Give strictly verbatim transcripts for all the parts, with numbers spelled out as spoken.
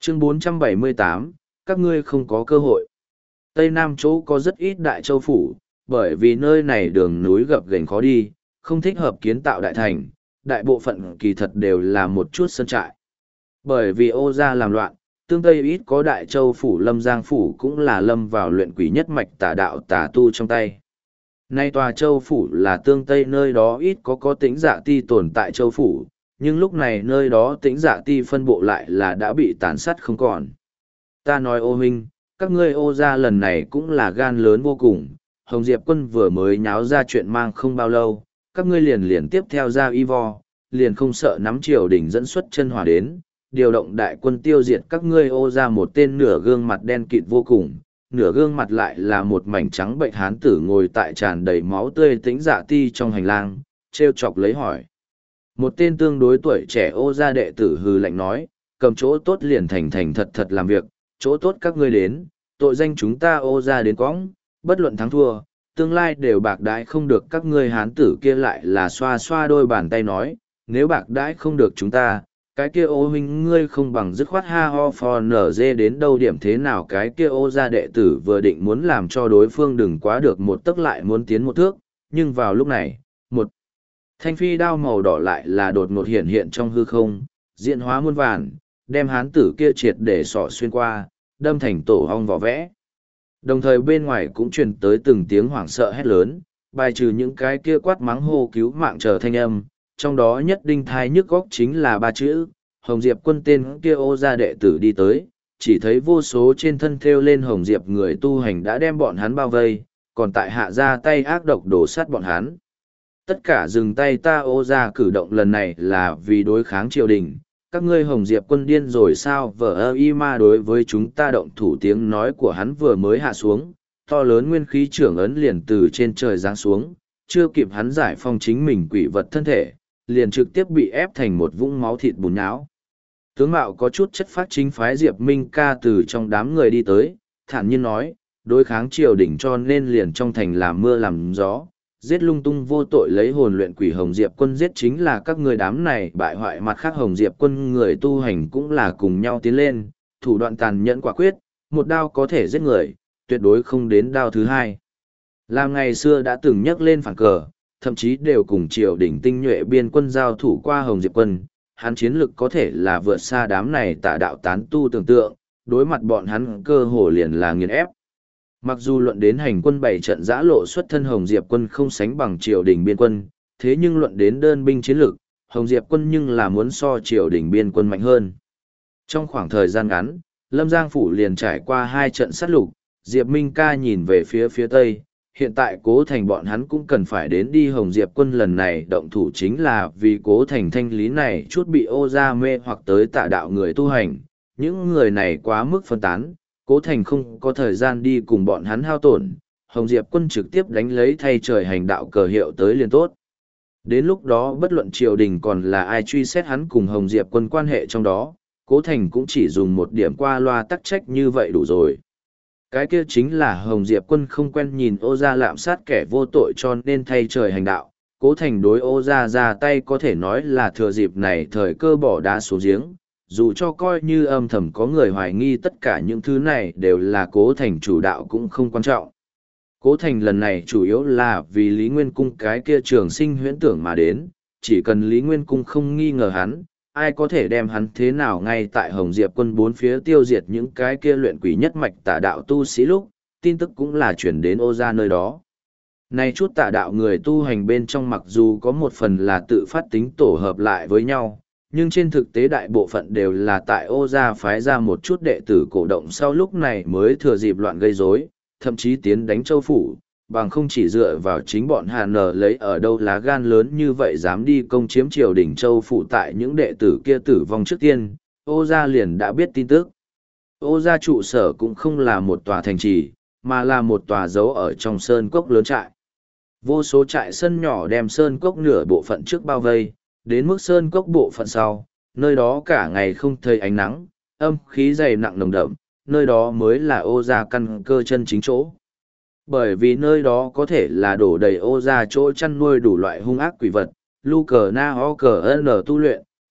Chương bốn trăm bảy mươi tám, các ngươi không có cơ hội. Tây Nam chỗ có rất ít đại châu phủ, bởi vì nơi này đường núi gập ghềnh khó đi, không thích hợp kiến tạo đại thành, đại bộ phận kỳ thật đều là một chút sơn trại. Bởi vì Ô gia làm loạn, tương Tây ít có đại châu phủ Lâm Giang phủ cũng là lâm vào luyện quỷ nhất mạch tà đạo tà tu trong tay. Nay tòa châu phủ là tương Tây nơi đó ít có có tĩnh dạ ti tồn tại châu phủ, nhưng lúc này nơi đó tĩnh dạ ti phân bộ lại là đã bị tàn sát không còn. Ta nói ô huynh, các ngươi Ô gia lần này cũng là gan lớn vô cùng, Hồng Diệp quân vừa mới nháo ra chuyện mang không bao lâu, các ngươi liền liền tiếp theo ra y vo, liền không sợ nắm triều đình dẫn xuất chân hỏa đến, điều động đại quân tiêu diệt các ngươi Ô gia một tên nửa gương mặt đen kịt vô cùng, nửa gương mặt lại là một mảnh trắng bệnh hán tử ngồi tại tràn đầy máu tươi tĩnh dạ ti trong hành lang, treo chọc lấy hỏi. Một tên tương đối tuổi trẻ Ô gia đệ tử hừ lạnh nói, cầm chỗ tốt liền thành thành thật thật làm việc, chỗ tốt các ngươi đến, tội danh chúng ta Ô gia đến quõng, bất luận thắng thua, tương lai đều bạc đãi không được các ngươi hán tử kia lại là xoa xoa đôi bàn tay nói, nếu bạc đãi không được chúng ta, cái kia Ô huynh ngươi không bằng dứt khoát ha ho phò nở dê đến đâu điểm thế nào, cái kia Ô gia đệ tử vừa định muốn làm cho đối phương đừng quá được một tấc lại muốn tiến một thước, nhưng vào lúc này, một thanh phi đao màu đỏ lại là đột ngột hiện hiện trong hư không, diện hóa muôn vàn, đem hán tử kia triệt để sọ xuyên qua, đâm thành tổ hong vỏ vẽ. Đồng thời bên ngoài cũng truyền tới từng tiếng hoảng sợ hét lớn, bài trừ những cái kia quát mắng hô cứu mạng chờ thanh âm, trong đó nhất đinh thai nhức góc chính là ba chữ, Hồng Diệp quân tên kia Ô gia đệ tử đi tới, chỉ thấy vô số trên thân thêu lên Hồng Diệp người tu hành đã đem bọn hắn bao vây, còn tại hạ ra tay ác độc đổ sát bọn hắn. Tất cả dừng tay, ta Ô gia cử động lần này là vì đối kháng triều đình, các ngươi Hồng Diệp quân điên rồi sao, vợ ơ y ma đối với chúng ta động thủ. Tiếng nói của hắn vừa mới hạ xuống, to lớn nguyên khí trưởng ấn liền từ trên trời giáng xuống, chưa kịp hắn giải phong chính mình quỷ vật thân thể, liền trực tiếp bị ép thành một vũng máu thịt bùn nhão. Tướng mạo có chút chất phát chính phái Diệp Minh ca từ trong đám người đi tới, thản nhiên nói, đối kháng triều đình cho nên liền trong thành làm mưa làm gió, giết lung tung vô tội lấy hồn luyện quỷ. Hồng Diệp quân giết chính là các người đám này bại hoại, mặt khác Hồng Diệp quân người tu hành cũng là cùng nhau tiến lên, thủ đoạn tàn nhẫn quả quyết, một đao có thể giết người, tuyệt đối không đến đao thứ hai. Làm ngày xưa đã từng nhắc lên phản cờ, thậm chí đều cùng triều đình tinh nhuệ biên quân giao thủ qua Hồng Diệp quân, hắn chiến lực có thể là vượt xa đám này tà đạo tán tu tưởng tượng, đối mặt bọn hắn cơ hồ liền là nghiền ép. Mặc dù luận đến hành quân bảy trận giã lộ xuất thân Hồng Diệp quân không sánh bằng triều đình biên quân, thế nhưng luận đến đơn binh chiến lực, Hồng Diệp quân nhưng là muốn so triều đình biên quân mạnh hơn. Trong khoảng thời gian ngắn, Lâm Giang phủ liền trải qua hai trận sát lục, Diệp Minh ca nhìn về phía phía tây, hiện tại Cố Thành bọn hắn cũng cần phải đến đi. Hồng Diệp quân lần này động thủ chính là vì Cố Thành thanh lý này chút bị Ô gia mê hoặc tới tà đạo người tu hành, những người này quá mức phân tán, Cố Thành không có thời gian đi cùng bọn hắn hao tổn, Hồng Diệp quân trực tiếp đánh lấy thay trời hành đạo cờ hiệu tới liền tốt. Đến lúc đó bất luận triều đình còn là ai truy xét hắn cùng Hồng Diệp quân quan hệ trong đó, Cố Thành cũng chỉ dùng một điểm qua loa tắc trách như vậy đủ rồi. Cái kia chính là Hồng Diệp quân không quen nhìn Ô gia lạm sát kẻ vô tội cho nên thay trời hành đạo. Cố Thành đối Ô gia ra tay có thể nói là thừa dịp này thời cơ bỏ đá xuống giếng, dù cho coi như âm thầm có người hoài nghi tất cả những thứ này đều là Cố Thành chủ đạo cũng không quan trọng. Cố Thành lần này chủ yếu là vì Lý Nguyên Cung cái kia trường sinh huyễn tưởng mà đến, chỉ cần Lý Nguyên Cung không nghi ngờ hắn, ai có thể đem hắn thế nào ngay tại Hồng Diệp quân bốn phía tiêu diệt những cái kia luyện quỷ nhất mạch tà đạo tu sĩ lúc, tin tức cũng là chuyển đến Ô gia nơi đó. Này chút tà đạo người tu hành bên trong mặc dù có một phần là tự phát tính tổ hợp lại với nhau, nhưng trên thực tế đại bộ phận đều là tại Ô gia phái ra một chút đệ tử cổ động sau lúc này mới thừa dịp loạn gây rối, thậm chí tiến đánh châu phủ, bằng không chỉ dựa vào chính bọn Hà Nở lấy ở đâu lá gan lớn như vậy dám đi công chiếm triều đình châu phủ. Tại những đệ tử kia tử vong trước tiên, Ô gia liền đã biết tin tức. Ô gia trụ sở cũng không là một tòa thành trì, mà là một tòa giấu ở trong sơn cốc lớn trại. Vô số trại sân nhỏ đem sơn cốc nửa bộ phận trước bao vây, đến mức sơn cốc bộ phận sau, nơi đó cả ngày không thấy ánh nắng, âm khí dày nặng nồng đậm, nơi đó mới là Ô gia căn cơ chân chính chỗ. Bởi vì nơi đó có thể là đổ đầy Ô gia chỗ chăn nuôi đủ loại hung ác quỷ vật, lu cờ na ho cờ n tu luyện,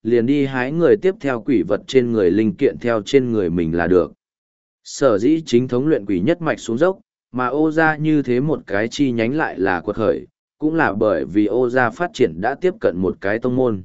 liền đi hái người tiếp theo quỷ vật trên người linh kiện theo trên người mình là được. Sở dĩ chính thống luyện quỷ nhất mạch xuống dốc, mà ô gia như thế một cái chi nhánh lại là quật khởi, cũng là bởi vì ô gia phát triển đã tiếp cận một cái tông môn.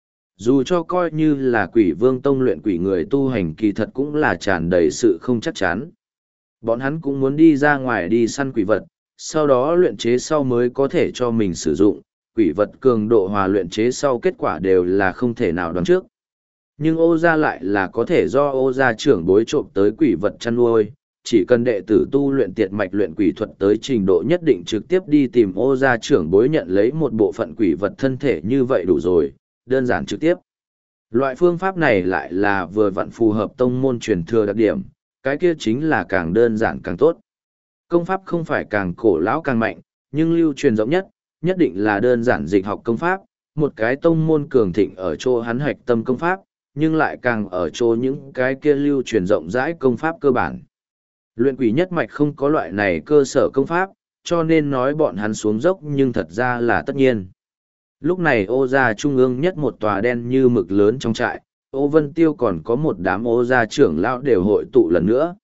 Dù cho coi như là quỷ vương tông luyện quỷ người tu hành kỳ thật cũng là tràn đầy sự không chắc chắn. Bọn hắn cũng muốn đi ra ngoài đi săn quỷ vật, sau đó luyện chế sau mới có thể cho mình sử dụng, quỷ vật cường độ hòa luyện chế sau kết quả đều là không thể nào đoán trước. Nhưng ô gia lại là có thể do ô gia trưởng bối trộm tới quỷ vật chăn nuôi, chỉ cần đệ tử tu luyện tiệt mạch luyện quỷ thuật tới trình độ nhất định trực tiếp đi tìm ô gia trưởng bối nhận lấy một bộ phận quỷ vật thân thể như vậy đủ rồi, đơn giản trực tiếp. Loại phương pháp này lại là vừa vặn phù hợp tông môn truyền thừa đặc điểm, cái kia chính là càng đơn giản càng tốt. Công pháp không phải càng cổ lão càng mạnh, nhưng lưu truyền rộng nhất, nhất định là đơn giản dịch học công pháp, một cái tông môn cường thịnh ở chỗ hắn hạch tâm công pháp, nhưng lại càng ở chỗ những cái kia lưu truyền rộng rãi công pháp cơ bản. Luyện quỷ nhất mạch không có loại này cơ sở công pháp, cho nên nói bọn hắn xuống dốc nhưng thật ra là tất nhiên. Lúc này ô gia trung ương nhất một tòa đen như mực lớn trong trại, ô vân tiêu còn có một đám ô gia trưởng lão đều hội tụ lần nữa.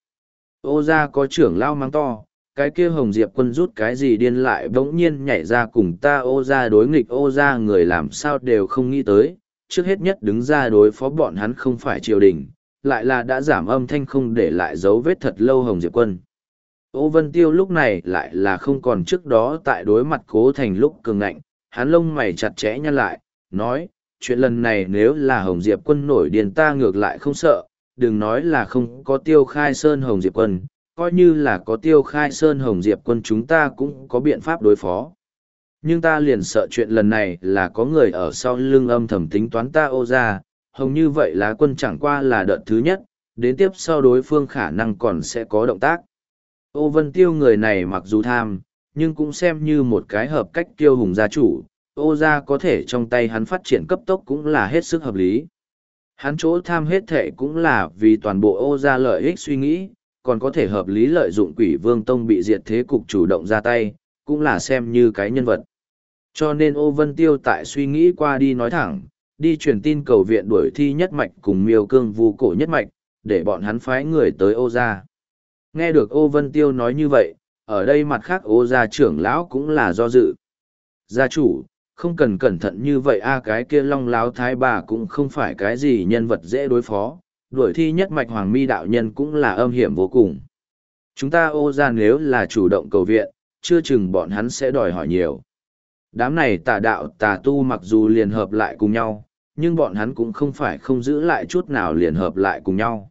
Ô gia có trưởng lão mang to, cái kia hồng diệp quân rút cái gì điên lại bỗng nhiên nhảy ra cùng ta ô gia đối nghịch ô gia người làm sao đều không nghĩ tới, trước hết nhất đứng ra đối phó bọn hắn không phải triều đình, lại là đã giảm âm thanh không để lại dấu vết thật lâu hồng diệp quân. Ô vân tiêu lúc này lại là không còn trước đó tại đối mặt cố thành lúc cường ngạnh, hắn lông mày chặt chẽ nhăn lại, nói, chuyện lần này nếu là hồng diệp quân nổi điên ta ngược lại không sợ, đừng nói là không có tiêu khai sơn hồng diệp quân, coi như là có tiêu khai sơn hồng diệp quân chúng ta cũng có biện pháp đối phó. Nhưng ta liền sợ chuyện lần này là có người ở sau lưng âm thầm tính toán ta ô ra, hồng như vậy lá quân chẳng qua là đợt thứ nhất, đến tiếp sau đối phương khả năng còn sẽ có động tác. Ô vân tiêu người này mặc dù tham, nhưng cũng xem như một cái hợp cách tiêu hùng gia chủ, ô gia có thể trong tay hắn phát triển cấp tốc cũng là hết sức hợp lý. Hắn chỗ tham hết thệ cũng là vì toàn bộ ô gia lợi ích suy nghĩ, còn có thể hợp lý lợi dụng quỷ vương tông bị diệt thế cục chủ động ra tay, cũng là xem như cái nhân vật. Cho nên ô vân tiêu tại suy nghĩ qua đi nói thẳng, đi truyền tin cầu viện đuổi thi nhất mạch cùng miêu cương vu cổ nhất mạch, để bọn hắn phái người tới ô gia. Nghe được ô vân tiêu nói như vậy, ở đây mặt khác ô gia trưởng lão cũng là do dự. Gia chủ, không cần cẩn thận như vậy a cái kia long láo thái bà cũng không phải cái gì nhân vật dễ đối phó, đuổi thi nhất mạch hoàng mi đạo nhân cũng là âm hiểm vô cùng. Chúng ta ô gia nếu là chủ động cầu viện, chưa chừng bọn hắn sẽ đòi hỏi nhiều. Đám này tà đạo tà tu mặc dù liền hợp lại cùng nhau, nhưng bọn hắn cũng không phải không giữ lại chút nào liền hợp lại cùng nhau.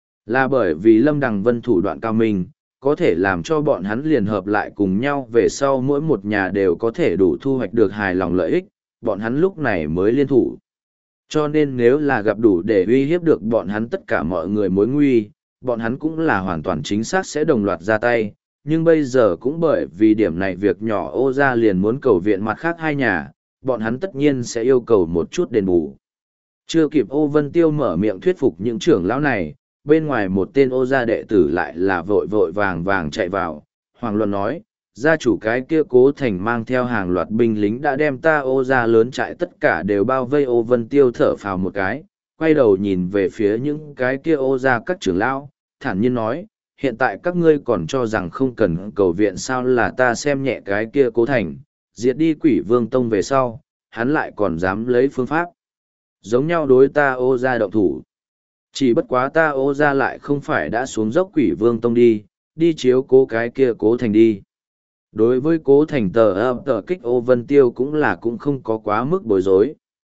Là bởi vì Lâm Đằng Vân thủ đoạn cao minh, có thể làm cho bọn hắn liền hợp lại cùng nhau về sau mỗi một nhà đều có thể đủ thu hoạch được hài lòng lợi ích, bọn hắn lúc này mới liên thủ. Cho nên nếu là gặp đủ để uy hiếp được bọn hắn tất cả mọi người mối nguy, bọn hắn cũng là hoàn toàn chính xác sẽ đồng loạt ra tay, nhưng bây giờ cũng bởi vì điểm này việc nhỏ ô gia liền muốn cầu viện mặt khác hai nhà, bọn hắn tất nhiên sẽ yêu cầu một chút đền bù. Chưa kịp ô vân tiêu mở miệng thuyết phục những trưởng lão này, bên ngoài một tên ô gia đệ tử lại là vội vội vàng vàng chạy vào, Hoàng Luân nói, gia chủ cái kia cố thành mang theo hàng loạt binh lính đã đem ta ô gia lớn trại tất cả đều bao vây ô vân tiêu thở phào một cái, quay đầu nhìn về phía những cái kia ô gia các trưởng lão, thản nhiên nói, hiện tại các ngươi còn cho rằng không cần cầu viện sao là ta xem nhẹ cái kia cố thành, diệt đi quỷ vương tông về sau, hắn lại còn dám lấy phương pháp. Giống nhau đối ta ô gia động thủ. Chỉ bất quá ta ô gia lại không phải đã xuống dốc quỷ vương tông đi, đi chiếu cố cái kia cố thành đi. Đối với cố thành tờ ập tờ kích ô vân tiêu cũng là cũng không có quá mức bối rối.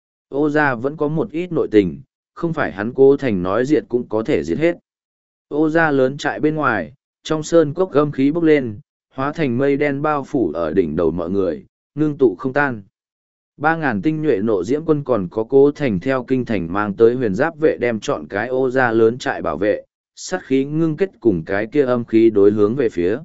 Ô gia vẫn có một ít nội tình, không phải hắn cố thành nói diệt cũng có thể diệt hết. Ô gia lớn trại bên ngoài, trong sơn cốc gâm khí bốc lên, hóa thành mây đen bao phủ ở đỉnh đầu mọi người, ngưng tụ không tan. Ba ngàn tinh nhuệ nộ diễm quân còn có cố thành theo kinh thành mang tới huyền giáp vệ đem chọn cái ô gia lớn trại bảo vệ, sát khí ngưng kết cùng cái kia âm khí đối hướng về phía.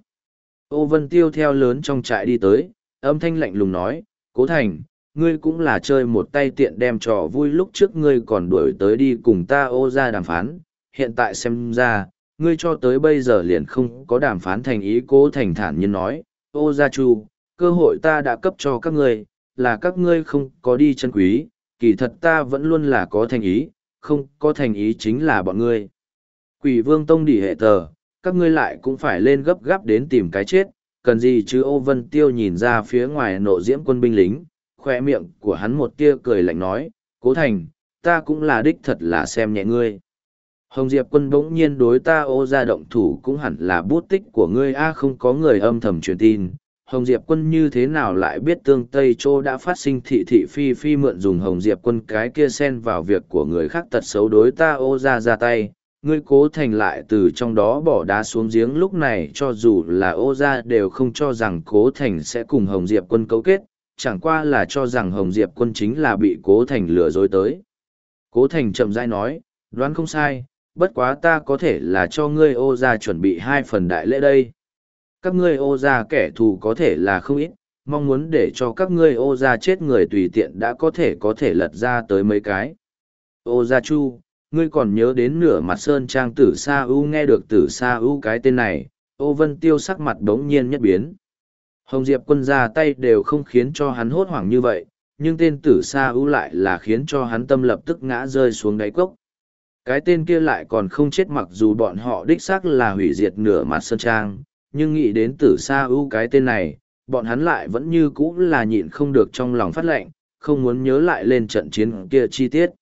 Ô vân tiêu theo lớn trong trại đi tới, âm thanh lạnh lùng nói, cố thành, ngươi cũng là chơi một tay tiện đem trò vui lúc trước ngươi còn đuổi tới đi cùng ta ô gia đàm phán, hiện tại xem ra, ngươi cho tới bây giờ liền không có đàm phán thành ý. Cố thành thản nhiên nói, ô gia chu, cơ hội ta đã cấp cho các ngươi, là các ngươi không có đi chân quý, kỳ thật ta vẫn luôn là có thành ý, không có thành ý chính là bọn ngươi. Quỷ vương tông đỉ hệ tờ, các ngươi lại cũng phải lên gấp gáp đến tìm cái chết, cần gì chứ? Ô Vân Tiêu nhìn ra phía ngoài nộ diễm quân binh lính, khoe miệng của hắn một tia cười lạnh nói, Cố Thành, ta cũng là đích thật là xem nhẹ ngươi. Hồng Diệp quân bỗng nhiên đối ta ô ra động thủ cũng hẳn là bút tích của ngươi a. Không có người âm thầm truyền tin. Hồng Diệp quân như thế nào lại biết tương Tây Châu đã phát sinh thị thị phi phi mượn dùng Hồng Diệp quân cái kia xen vào việc của người khác tật xấu đối ta ô ra ra tay. Ngươi Cố Thành lại từ trong đó bỏ đá xuống giếng, lúc này cho dù là ô ra đều không cho rằng Cố Thành sẽ cùng Hồng Diệp quân cấu kết, chẳng qua là cho rằng Hồng Diệp quân chính là bị Cố Thành lừa dối tới. Cố Thành chậm rãi nói, đoán không sai, bất quá ta có thể là cho ngươi ô ra chuẩn bị hai phần đại lễ đây. Các ngươi ô ra kẻ thù có thể là không ít, mong muốn để cho các ngươi ô ra chết người tùy tiện đã có thể có thể lật ra tới mấy cái. Ô gia Chu, ngươi còn nhớ đến nửa mặt sơn trang Tử Sa U? Nghe được Tử Sa U cái tên này, Ô Vân Tiêu sắc mặt đống nhiên nhất biến. Hồng Diệp quân ra tay đều không khiến cho hắn hốt hoảng như vậy, nhưng tên Tử Sa U lại là khiến cho hắn tâm lập tức ngã rơi xuống đáy cốc. Cái tên kia lại còn không chết, mặc dù bọn họ đích xác là hủy diệt nửa mặt sơn trang, nhưng nghĩ đến Tử Sa U cái tên này, bọn hắn lại vẫn như cũ là nhịn không được trong lòng phát lệnh, không muốn nhớ lại lên trận chiến kia chi tiết.